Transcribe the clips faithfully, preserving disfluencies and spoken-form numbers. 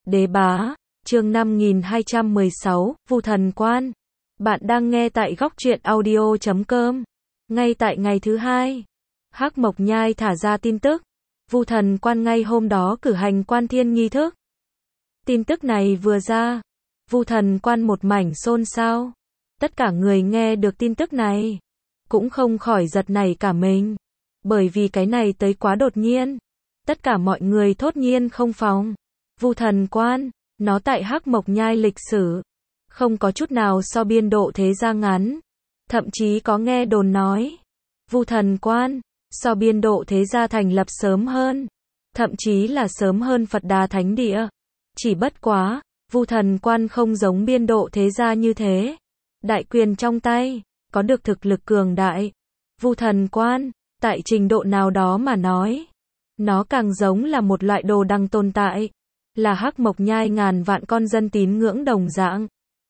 Đế bá, chương năm nghìn hai trăm mười sáu, Vu Thần Quan. Bạn đang nghe tại góc truyện audio chấm com. Ngay tại ngày thứ hai, Hắc Mộc Nhai thả ra tin tức. Vu Thần Quan ngay hôm đó cử hành quan thiên nghi thức. Tin tức này vừa ra, Vu Thần Quan một mảnh xôn xao. Tất cả người nghe được tin tức này, cũng không khỏi giật nảy cả mình. Bởi vì cái này tới quá đột nhiên. Tất cả mọi người thốt nhiên không phòng. Vu Thần Quan, nó tại Hắc Mộc Nhai lịch sử, không có chút nào so biên độ thế gia ngắn. Thậm chí có nghe đồn nói, Vu Thần Quan, so biên độ thế gia thành lập sớm hơn. Thậm chí là sớm hơn Phật Đà Thánh Địa. Chỉ bất quá, Vu Thần Quan không giống biên độ thế gia như thế. Đại quyền trong tay, có được thực lực cường đại. Vu Thần Quan, tại trình độ nào đó mà nói, nó càng giống là một loại đồ đằng tồn tại. Là Hắc Mộc Nhai ngàn vạn con dân tín ngưỡng đồng dạng.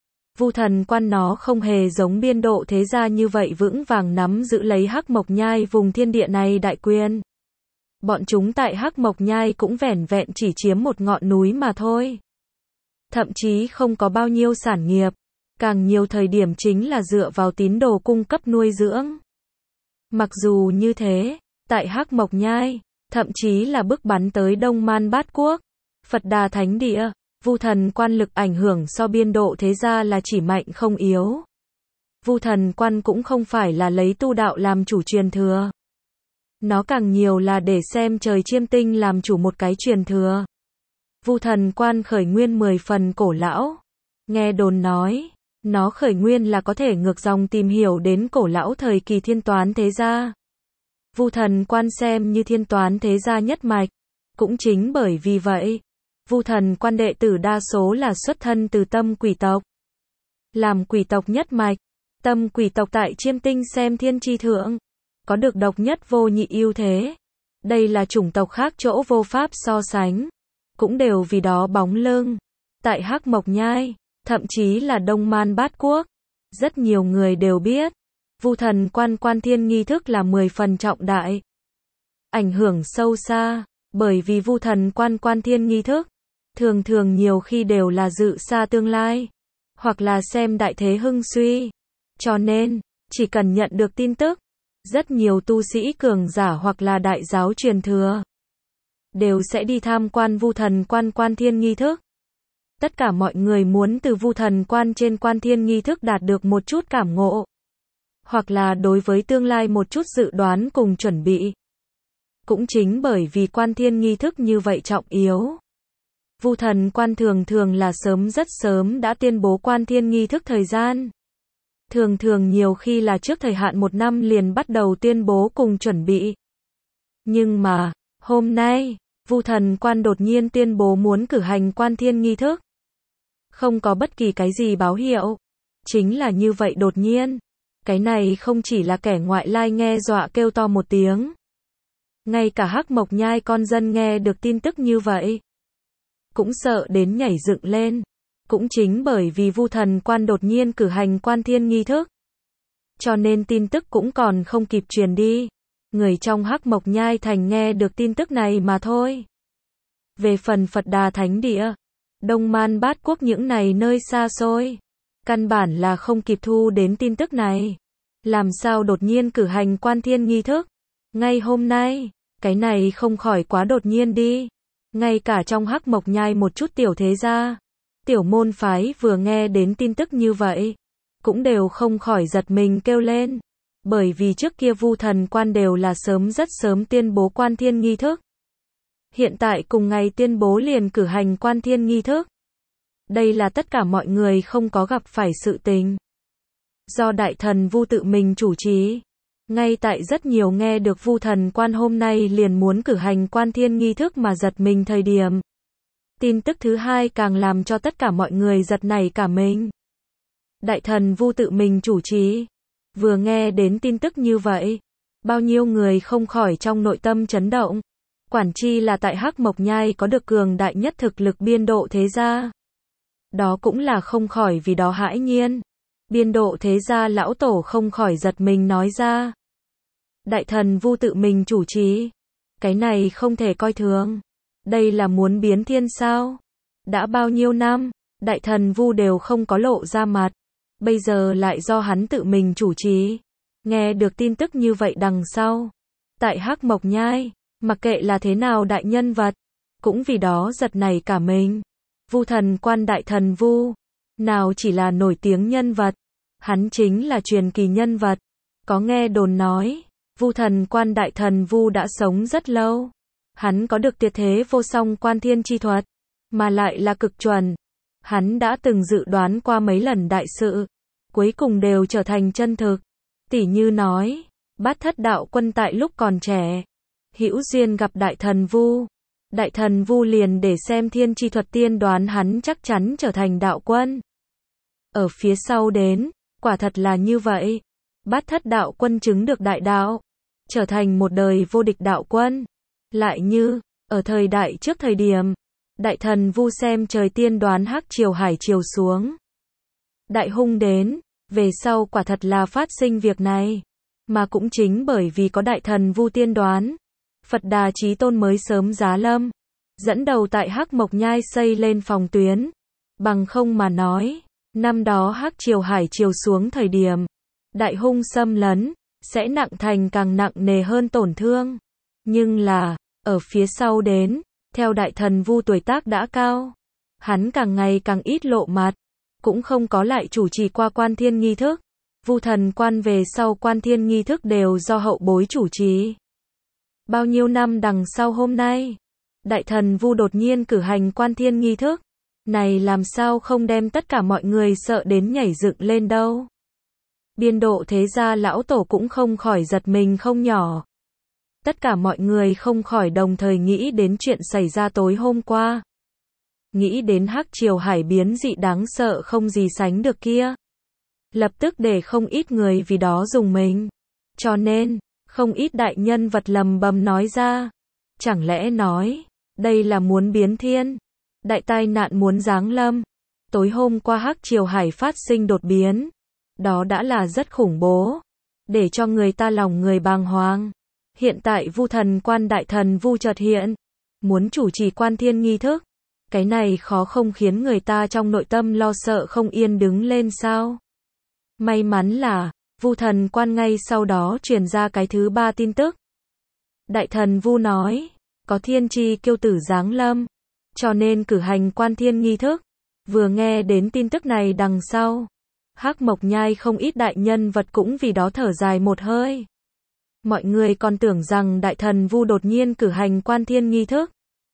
Vu Thần Quan nó không hề giống biên độ thế gia như vậy vững vàng nắm giữ lấy Hắc Mộc Nhai vùng thiên địa này đại quyền. Bọn chúng tại Hắc Mộc Nhai cũng vẻn vẹn chỉ chiếm một ngọn núi mà thôi. Thậm chí không có bao nhiêu sản nghiệp. Càng nhiều thời điểm chính là dựa vào tín đồ cung cấp nuôi dưỡng. Mặc dù như thế, tại Hắc Mộc Nhai, thậm chí là bước bắn tới Đông Man Bát Quốc, Phật Đà Thánh Địa, Vu Thần Quan lực ảnh hưởng so biên độ thế gia là chỉ mạnh không yếu. Vu Thần Quan cũng không phải là lấy tu đạo làm chủ truyền thừa. Nó càng nhiều là để xem trời chiêm tinh làm chủ một cái truyền thừa. Vu Thần Quan khởi nguyên mười phần cổ lão. Nghe đồn nói, nó khởi nguyên là có thể ngược dòng tìm hiểu đến cổ lão thời kỳ thiên toán thế gia. Vu Thần Quan xem như thiên toán thế gia nhất mạch. Cũng chính bởi vì vậy, Vu Thần Quan đệ tử đa số là xuất thân từ Tâm Quỷ tộc. Làm quỷ tộc nhất mạch, Tâm Quỷ tộc tại chiêm tinh xem thiên chi thượng, có được độc nhất vô nhị ưu thế. Đây là chủng tộc khác chỗ vô pháp so sánh, cũng đều vì đó bóng lưng. Tại Hắc Mộc Nhai, thậm chí là Đông Man Bát Quốc, rất nhiều người đều biết, Vu Thần Quan quan thiên nghi thức là mười phần trọng đại. Ảnh hưởng sâu xa, bởi vì Vu Thần Quan quan thiên nghi thức, thường thường nhiều khi đều là dự xa tương lai, hoặc là xem đại thế hưng suy. Cho nên, chỉ cần nhận được tin tức, rất nhiều tu sĩ cường giả hoặc là đại giáo truyền thừa, đều sẽ đi tham quan Vu Thần Quan quan thiên nghi thức. Tất cả mọi người muốn từ Vu Thần Quan trên quan thiên nghi thức đạt được một chút cảm ngộ, hoặc là đối với tương lai một chút dự đoán cùng chuẩn bị. Cũng chính bởi vì quan thiên nghi thức như vậy trọng yếu, Vu Thần Quan thường thường là sớm rất sớm đã tuyên bố quan thiên nghi thức thời gian. Thường thường nhiều khi là trước thời hạn một năm liền bắt đầu tuyên bố cùng chuẩn bị. Nhưng mà, hôm nay, Vu Thần Quan đột nhiên tuyên bố muốn cử hành quan thiên nghi thức. Không có bất kỳ cái gì báo hiệu. Chính là như vậy đột nhiên. Cái này không chỉ là kẻ ngoại lai nghe dọa kêu to một tiếng. Ngay cả Hắc Mộc Nhai con dân nghe được tin tức như vậy, cũng sợ đến nhảy dựng lên. Cũng chính bởi vì Vu Thần Quan đột nhiên cử hành quan thiên nghi thức, cho nên tin tức cũng còn không kịp truyền đi. Người trong Hắc Mộc Nhai thành nghe được tin tức này mà thôi. Về phần Phật Đà Thánh Địa, Đông Man Bát Quốc những này nơi xa xôi, căn bản là không kịp thu đến tin tức này. Làm sao đột nhiên cử hành quan thiên nghi thức? Ngay hôm nay, cái này không khỏi quá đột nhiên đi. Ngay cả trong Hắc Mộc Nhai một chút tiểu thế gia, tiểu môn phái vừa nghe đến tin tức như vậy, cũng đều không khỏi giật mình kêu lên. Bởi vì trước kia Vu Thần Quan đều là sớm rất sớm tuyên bố quan thiên nghi thức. Hiện tại cùng ngày tuyên bố liền cử hành quan thiên nghi thức. Đây là tất cả mọi người không có gặp phải sự tình. Do Đại Thần Vu tự mình chủ trì. Ngay tại rất nhiều nghe được Vu Thần Quan hôm nay liền muốn cử hành quan thiên nghi thức mà giật mình thời điểm. Tin tức thứ hai càng làm cho tất cả mọi người giật nảy cả mình. Đại Thần Vu tự mình chủ trì. Vừa nghe đến tin tức như vậy, bao nhiêu người không khỏi trong nội tâm chấn động. Quản chi là tại Hắc Mộc Nhai có được cường đại nhất thực lực biên độ thế gia. Đó cũng là không khỏi vì đó hãi nhiên. Biên độ thế gia lão tổ không khỏi giật mình nói ra. Đại Thần Vu tự mình chủ trì. Cái này không thể coi thường. Đây là muốn biến thiên sao? Đã bao nhiêu năm, Đại Thần Vu đều không có lộ ra mặt, bây giờ lại do hắn tự mình chủ trì. Nghe được tin tức như vậy đằng sau, tại Hắc Mộc Nhai, mặc kệ là thế nào đại nhân vật, cũng vì đó giật nảy cả mình. Vu Thần Quan Đại Thần Vu, nào chỉ là nổi tiếng nhân vật, hắn chính là truyền kỳ nhân vật. Có nghe đồn nói, Vu Thần Quan Đại Thần Vu đã sống rất lâu. Hắn có được tuyệt thế vô song quan thiên chi thuật, mà lại là cực chuẩn. Hắn đã từng dự đoán qua mấy lần đại sự, cuối cùng đều trở thành chân thực. Tỉ như nói, Bát Thất Đạo Quân tại lúc còn trẻ, hữu duyên gặp Đại Thần Vu. Đại Thần Vu liền để xem thiên chi thuật tiên đoán hắn chắc chắn trở thành đạo quân. Ở phía sau đến, quả thật là như vậy. Bát Thất Đạo Quân chứng được đại đạo, trở thành một đời vô địch đạo quân. Lại như, ở thời đại trước thời điểm, Đại Thần Vu xem trời tiên đoán hắc triều hải triều xuống. Đại hung đến, về sau quả thật là phát sinh việc này. Mà cũng chính bởi vì có Đại Thần Vu tiên đoán, Phật Đà Chí Tôn mới sớm giá lâm, dẫn đầu tại Hắc Mộc Nhai xây lên phòng tuyến. Bằng không mà nói, năm đó hắc triều hải triều xuống thời điểm, đại hung xâm lấn, sẽ nặng thành càng nặng nề hơn tổn thương. Nhưng là, ở phía sau đến, theo Đại Thần Vu tuổi tác đã cao, hắn càng ngày càng ít lộ mặt, cũng không có lại chủ trì qua quan thiên nghi thức. Vu Thần Quan về sau quan thiên nghi thức đều do hậu bối chủ trì. Bao nhiêu năm đằng sau hôm nay, Đại Thần Vu đột nhiên cử hành quan thiên nghi thức. Này làm sao không đem tất cả mọi người sợ đến nhảy dựng lên đâu. Biên độ thế gia lão tổ cũng không khỏi giật mình không nhỏ. Tất cả mọi người không khỏi đồng thời nghĩ đến chuyện xảy ra tối hôm qua. Nghĩ đến hắc triều hải biến dị đáng sợ không gì sánh được kia. Lập tức để không ít người vì đó dùng mình. Cho nên, không ít đại nhân vật lầm bầm nói ra. Chẳng lẽ nói, đây là muốn biến thiên. Đại tai nạn muốn giáng lâm. Tối hôm qua hắc triều hải phát sinh đột biến. Đó đã là rất khủng bố. Để cho người ta lòng người bàng hoàng. Hiện tại Vu Thần Quan Đại Thần Vu chợt hiện. Muốn chủ trì quan thiên nghi thức. Cái này khó không khiến người ta trong nội tâm lo sợ không yên đứng lên sao. May mắn là, Vu Thần Quan ngay sau đó truyền ra cái thứ ba tin tức. Đại Thần Vu nói, có thiên chi kiêu tử giáng lâm. Cho nên cử hành quan thiên nghi thức. Vừa nghe đến tin tức này đằng sau, Hắc Mộc Nhai không ít đại nhân vật cũng vì đó thở dài một hơi. Mọi người còn tưởng rằng Đại Thần Vu đột nhiên cử hành quan thiên nghi thức.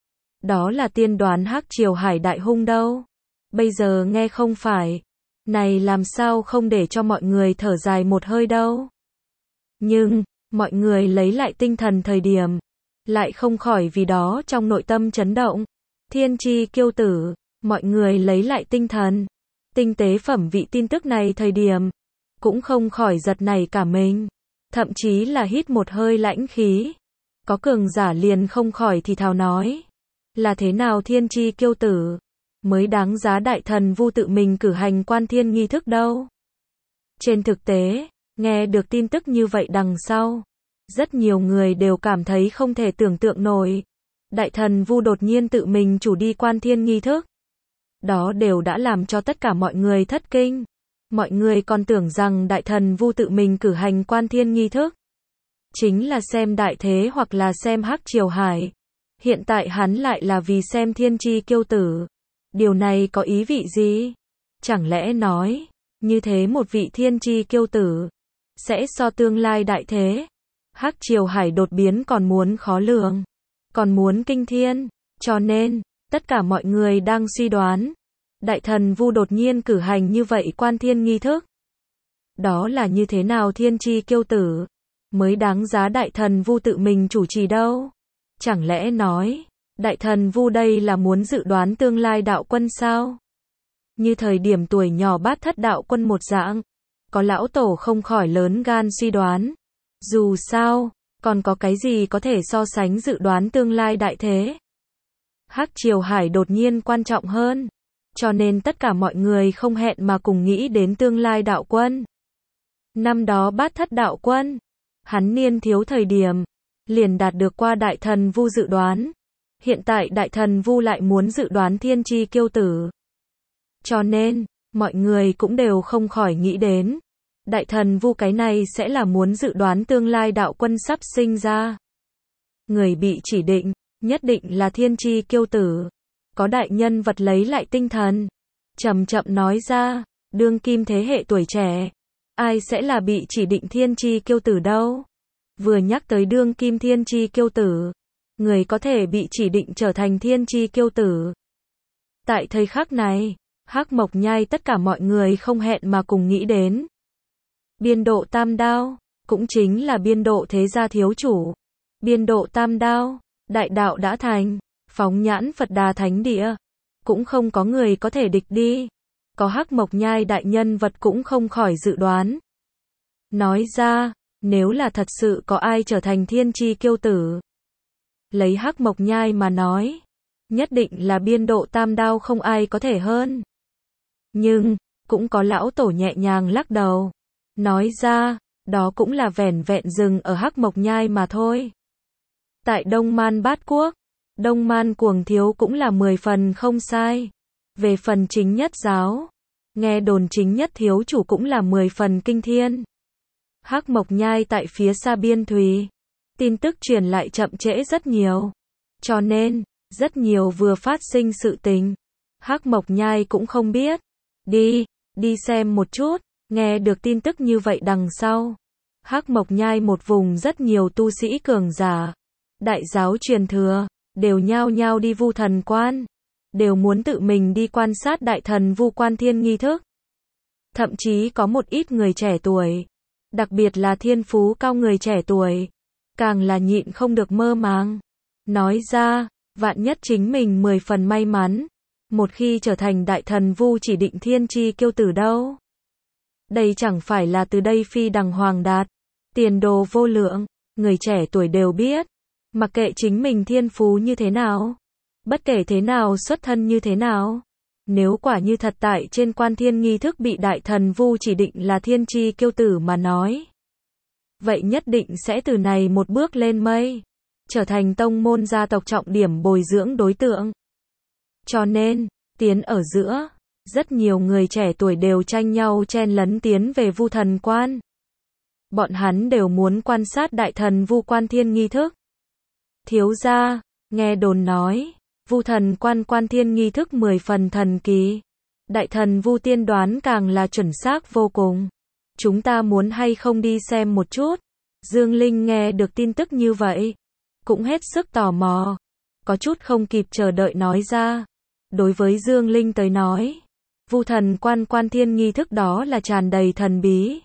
Đó là tiên đoán hắc triều hải đại hung đâu. Bây giờ nghe không phải. Này làm sao không để cho mọi người thở dài một hơi đâu. Nhưng, mọi người lấy lại tinh thần thời điểm, lại không khỏi vì đó trong nội tâm chấn động. Thiên chi kiêu tử, mọi người lấy lại tinh thần. Tinh tế phẩm vị tin tức này thời điểm, cũng không khỏi giật nảy cả mình. Thậm chí là hít một hơi lãnh khí. Có cường giả liền không khỏi thì thào nói. Là thế nào thiên chi kiêu tử, mới đáng giá Đại Thần Vu tự mình cử hành quan thiên nghi thức đâu. Trên thực tế, nghe được tin tức như vậy đằng sau, rất nhiều người đều cảm thấy không thể tưởng tượng nổi. Đại Thần Vu đột nhiên tự mình chủ đi quan thiên nghi thức. Đó đều đã làm cho tất cả mọi người thất kinh. Mọi người còn tưởng rằng Đại Thần Vu tự mình cử hành quan thiên nghi thức. Chính là xem đại thế hoặc là xem hắc triều hải. Hiện tại hắn lại là vì xem thiên chi kiêu tử. Điều này có ý vị gì? Chẳng lẽ nói, như thế một vị thiên chi kiêu tử, sẽ so tương lai đại thế. Hắc triều hải đột biến còn muốn khó lường, còn muốn kinh thiên. Cho nên, tất cả mọi người đang suy đoán, Đại Thần Vu đột nhiên cử hành như vậy quan thiên nghi thức. Đó là như thế nào thiên chi kiêu tử, mới đáng giá Đại Thần Vu tự mình chủ trì đâu. Chẳng lẽ nói, Đại Thần Vu đây là muốn dự đoán tương lai đạo quân sao? Như thời điểm tuổi nhỏ Bát Thất Đạo Quân một dạng, có lão tổ không khỏi lớn gan suy đoán. Dù sao, còn có cái gì có thể so sánh dự đoán tương lai đại thế? Hắc triều hải đột nhiên quan trọng hơn, cho nên tất cả mọi người không hẹn mà cùng nghĩ đến tương lai đạo quân. Năm đó Bát Thất Đạo Quân, hắn niên thiếu thời điểm, liền đạt được qua Đại Thần Vu dự đoán. Hiện tại Đại Thần Vu lại muốn dự đoán thiên chi kiêu tử. Cho nên, mọi người cũng đều không khỏi nghĩ đến. Đại Thần Vu cái này sẽ là muốn dự đoán tương lai đạo quân sắp sinh ra. Người bị chỉ định, nhất định là thiên chi kiêu tử. Có đại nhân vật lấy lại tinh thần. Chậm chậm nói ra, đương kim thế hệ tuổi trẻ. Ai sẽ là bị chỉ định thiên chi kiêu tử đâu? Vừa nhắc tới đương kim thiên chi kiêu tử. Người có thể bị chỉ định trở thành thiên chi kiêu tử. Tại thời khắc này, Hắc Mộc Nhai tất cả mọi người không hẹn mà cùng nghĩ đến. Biên độ tam đao, cũng chính là biên độ thế gia thiếu chủ. Biên độ tam đao, đại đạo đã thành, phóng nhãn Phật Đà Thánh Địa. Cũng không có người có thể địch đi. Có Hắc Mộc Nhai đại nhân vật cũng không khỏi dự đoán. Nói ra, nếu là thật sự có ai trở thành thiên chi kiêu tử. Lấy Hắc Mộc Nhai mà nói, nhất định là biên độ tam đao không ai có thể hơn. Nhưng, cũng có lão tổ nhẹ nhàng lắc đầu. Nói ra, đó cũng là vẻn vẹn dừng ở Hắc Mộc Nhai mà thôi. Tại Đông Man Bát Quốc, Đông Man Cuồng Thiếu cũng là mười phần không sai. Về phần chính nhất giáo, nghe đồn chính nhất thiếu chủ cũng là mười phần kinh thiên. Hắc Mộc Nhai tại phía xa biên thùy, tin tức truyền lại chậm trễ rất nhiều. Cho nên, rất nhiều vừa phát sinh sự tình, Hắc Mộc Nhai cũng không biết. Đi, đi xem một chút, nghe được tin tức như vậy đằng sau. Hắc Mộc Nhai một vùng rất nhiều tu sĩ cường giả, đại giáo truyền thừa, đều nhao nhao đi Vu Thần Quan. Đều muốn tự mình đi quan sát Đại Thần Vu quan thiên nghi thức. Thậm chí có một ít người trẻ tuổi, đặc biệt là thiên phú cao người trẻ tuổi, càng là nhịn không được mơ màng. Nói ra, vạn nhất chính mình mười phần may mắn, một khi trở thành Đại Thần Vu chỉ định thiên chi kiêu tử đâu. Đây chẳng phải là từ đây phi đằng hoàng đạt, tiền đồ vô lượng, người trẻ tuổi đều biết. Mặc kệ chính mình thiên phú như thế nào, bất kể thế nào xuất thân như thế nào, nếu quả như thật tại trên quan thiên nghi thức bị Đại Thần Vu chỉ định là thiên chi kiêu tử mà nói, vậy nhất định sẽ từ này một bước lên mây, trở thành tông môn gia tộc trọng điểm bồi dưỡng đối tượng. Cho nên, tiến ở giữa, rất nhiều người trẻ tuổi đều tranh nhau chen lấn tiến về Vu Thần Quan. Bọn hắn đều muốn quan sát Đại Thần Vu quan thiên nghi thức. Thiếu gia, nghe đồn nói, Vu Thần Quan quan thiên nghi thức mười phần thần kỳ. Đại Thần Vu tiên đoán càng là chuẩn xác vô cùng. Chúng ta muốn hay không đi xem một chút? Dương Linh nghe được tin tức như vậy, cũng hết sức tò mò, có chút không kịp chờ đợi nói ra. Đối với Dương Linh tới nói, Vu Thần Quan quan thiên nghi thức đó là tràn đầy thần bí.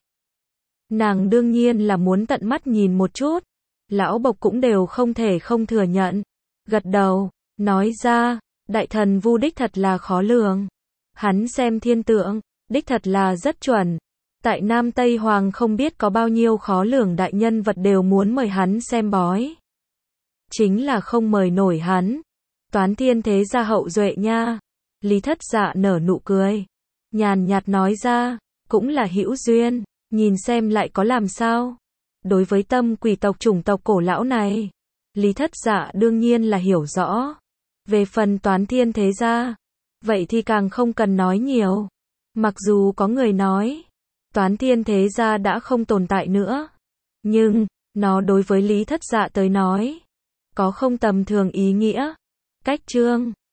Nàng đương nhiên là muốn tận mắt nhìn một chút. Lão Bộc cũng đều không thể không thừa nhận. Gật đầu, nói ra, Đại Thần Vu đích thật là khó lường. Hắn xem thiên tượng, đích thật là rất chuẩn. Tại Nam Tây Hoàng không biết có bao nhiêu khó lường đại nhân vật đều muốn mời hắn xem bói. Chính là không mời nổi hắn. Toán thiên thế gia hậu duệ nha. Lý Thất Dạ nở nụ cười, nhàn nhạt nói ra, cũng là hữu duyên, nhìn xem lại có làm sao. Đối với tâm quỷ tộc chủng tộc cổ lão này, Lý Thất Dạ đương nhiên là hiểu rõ. Về phần toán thiên thế gia, vậy thì càng không cần nói nhiều. Mặc dù có người nói, toán thiên thế gia đã không tồn tại nữa, nhưng, nó đối với Lý Thất Dạ tới nói, có không tầm thường ý nghĩa. Cách chương